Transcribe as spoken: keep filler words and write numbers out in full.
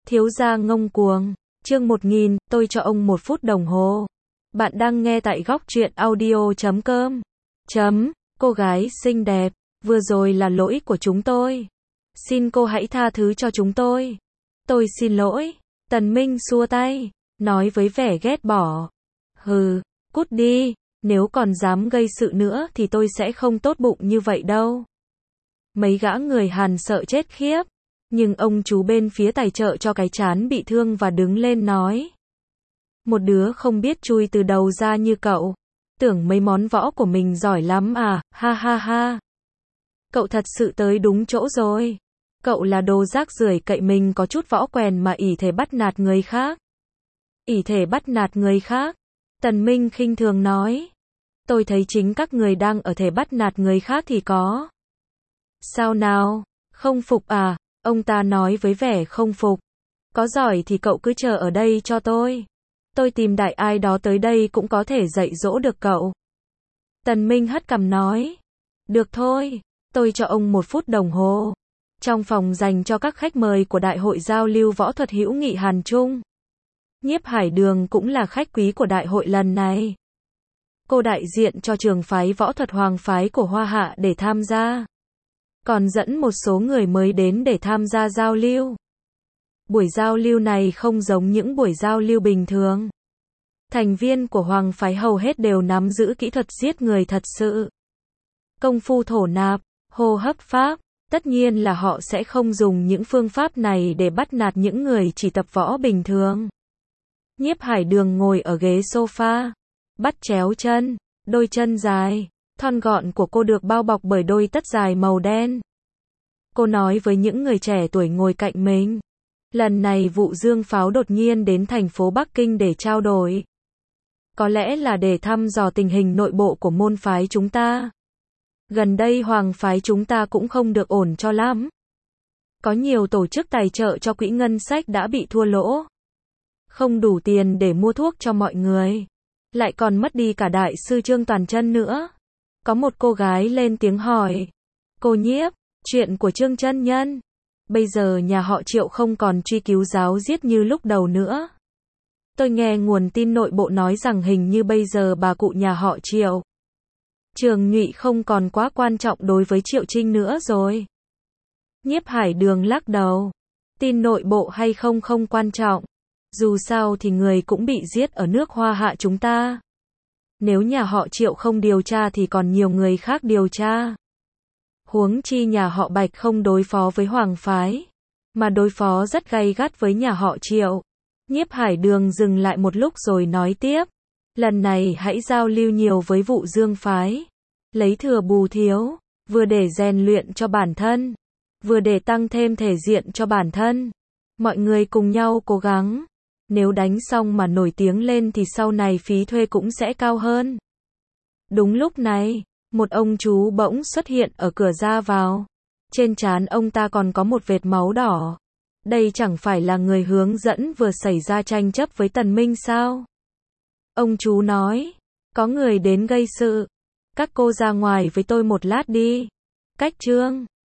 Thiếu gia ngông cuồng. Chương một nghìn, tôi cho ông một phút đồng hồ. Bạn đang nghe tại góc truyện audio chấm com. Chấm, cô gái xinh đẹp, vừa rồi là lỗi của chúng tôi. Xin cô hãy tha thứ cho chúng tôi. Tôi xin lỗi. Tần Minh xua tay, nói với vẻ ghét bỏ. Hừ, cút đi, nếu còn dám gây sự nữa thì tôi sẽ không tốt bụng như vậy đâu. Mấy gã người Hàn sợ chết khiếp. Nhưng ông chú bên phía tài trợ cho cái trán bị thương và đứng lên nói. Một đứa không biết chui từ đầu ra như cậu. Tưởng mấy món võ của mình giỏi lắm à, ha ha ha. Cậu thật sự tới đúng chỗ rồi. Cậu là đồ rác rưởi cậy mình có chút võ quèn mà ỷ thể bắt nạt người khác. ỷ thể bắt nạt người khác. Tần Minh khinh thường nói. Tôi thấy chính các người đang ở thể bắt nạt người khác thì có. Sao nào, không phục à? Ông ta nói với vẻ không phục. Có giỏi thì cậu cứ chờ ở đây cho tôi. Tôi tìm đại ai đó tới đây cũng có thể dạy dỗ được cậu. Tần Minh hất cằm nói. Được thôi, tôi cho ông một phút đồng hồ. Trong phòng dành cho các khách mời của Đại hội giao lưu võ thuật hữu nghị Hàn Trung. Nhiếp Hải Đường cũng là khách quý của đại hội lần này. Cô đại diện cho trường phái võ thuật Hoàng phái của Hoa Hạ để tham gia. Còn dẫn một số người mới đến để tham gia giao lưu. Buổi giao lưu này không giống những buổi giao lưu bình thường. Thành viên của Hoàng phái hầu hết đều nắm giữ kỹ thuật giết người thật sự. Công phu thổ nạp, hô hấp pháp, tất nhiên là họ sẽ không dùng những phương pháp này để bắt nạt những người chỉ tập võ bình thường. Nhiếp Hải Đường ngồi ở ghế sofa, bắt chéo chân, đôi chân dài, thon gọn của cô được bao bọc bởi đôi tất dài màu đen. Cô nói với những người trẻ tuổi ngồi cạnh mình. Lần này Vụ Dương Pháo đột nhiên đến thành phố Bắc Kinh để trao đổi. Có lẽ là để thăm dò tình hình nội bộ của môn phái chúng ta. Gần đây Hoàng phái chúng ta cũng không được ổn cho lắm. Có nhiều tổ chức tài trợ cho quỹ ngân sách đã bị thua lỗ. Không đủ tiền để mua thuốc cho mọi người. Lại còn mất đi cả đại sư Trương Toàn Chân nữa. Có một cô gái lên tiếng hỏi. Cô Nhiếp, chuyện của Trương Chân Nhân. Bây giờ nhà họ Triệu không còn truy cứu giáo giết như lúc đầu nữa. Tôi nghe nguồn tin nội bộ nói rằng hình như bây giờ bà cụ nhà họ Triệu. Trường Nhụy không còn quá quan trọng đối với Triệu Trinh nữa rồi. Nhiếp Hải Đường lắc đầu. Tin nội bộ hay không không quan trọng. Dù sao thì người cũng bị giết ở nước Hoa Hạ chúng ta. Nếu nhà họ Triệu không điều tra thì còn nhiều người khác điều tra. Huống chi nhà họ Bạch không đối phó với Hoàng phái, mà đối phó rất gay gắt với nhà họ Triệu. Nhiếp Hải Đường dừng lại một lúc rồi nói tiếp. Lần này hãy giao lưu nhiều với Vụ Dương phái. Lấy thừa bù thiếu, vừa để rèn luyện cho bản thân, vừa để tăng thêm thể diện cho bản thân. Mọi người cùng nhau cố gắng. Nếu đánh xong mà nổi tiếng lên thì sau này phí thuê cũng sẽ cao hơn. Đúng lúc này, một ông chú bỗng xuất hiện ở cửa ra vào. Trên trán ông ta còn có một vệt máu đỏ. Đây chẳng phải là người hướng dẫn vừa xảy ra tranh chấp với Tần Minh sao? Ông chú nói, có người đến gây sự. Các cô ra ngoài với tôi một lát đi. Cách Trương